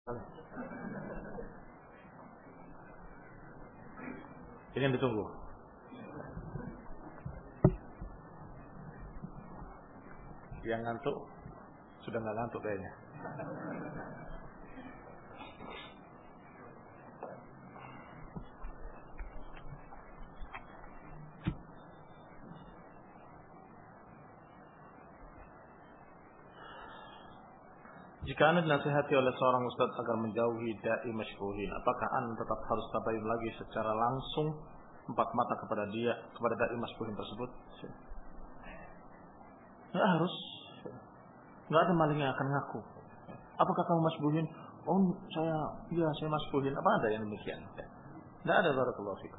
Ini yang ditunggu. Yang ngantuk sudah nggak ngantuk kayaknya. Jika Anda dinasihati oleh seorang ustaz agar menjauhi da'i masybuhin, apakah Anda tetap harus tabayun lagi secara langsung empat mata kepada da'i masybuhin tersebut? Nggak harus. Nggak ada maling yang akan ngaku. Apakah kamu masybuhin? Oh, saya masybuhin. Apa ada yang demikian? Nggak ada, barakallahu fikum.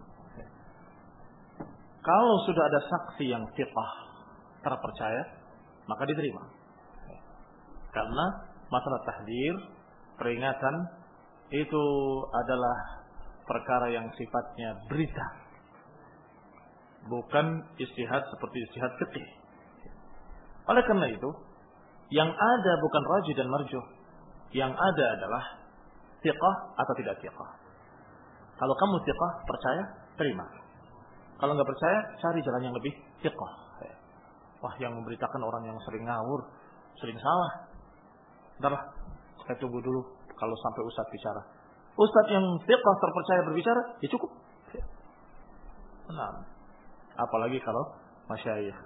Kalau sudah ada saksi yang thiqah, terpercaya, maka diterima. Karena masalah tahdir, peringatan, itu adalah perkara yang sifatnya berita, bukan ijtihad seperti ijtihad fiqih. Oleh karena itu, yang ada bukan rajih dan marjuh, yang ada adalah thiqah atau tidak thiqah. Kalau kamu thiqah, percaya, terima. Kalau nggak percaya, cari jalan yang lebih thiqah. Wah, yang memberitakan orang yang sering ngawur, sering salah. Bentarlah, saya tunggu dulu kalau sampai ustaz bicara. Ustaz yang thiqah terpercaya berbicara, ya cukup. Nah, apalagi kalau masyayikh.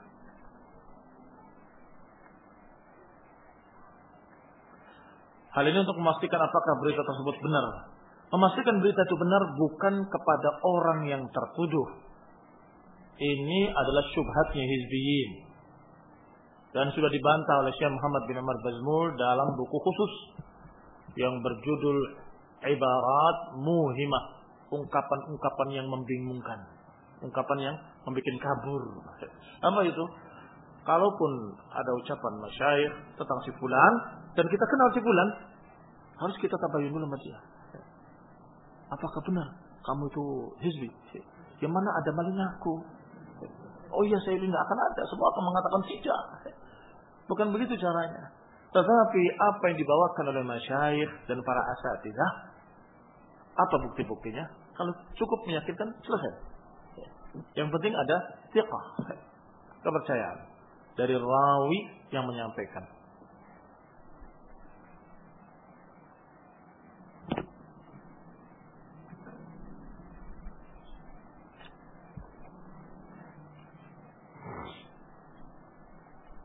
Hal ini untuk memastikan apakah berita tersebut benar. Memastikan berita itu benar bukan kepada orang yang tertuduh. Ini adalah syubhatnya hizbiyin. Dan sudah dibantah oleh Syekh Muhammad bin Umar Bazmul dalam buku khusus yang berjudul Ibarat Muhimah, ungkapan-ungkapan yang membingungkan, ungkapan yang membuat kabur. Apa itu? Kalaupun ada ucapan masyayikh tentang si fulan dan kita kenal si fulan, harus kita tabayun dulu sama dia. Apakah benar kamu itu hizbi? Yang mana ada maling aku? Oh iya, saya ini tidak akan ada. Semua akan mengatakan tidak. Bukan begitu caranya. Tetapi apa yang dibawakan oleh masyayikh dan para asatidzah, apa bukti-buktinya? Kalau cukup meyakinkan, selesai. Yang penting ada thiqah, kepercayaan dari rawi yang menyampaikan.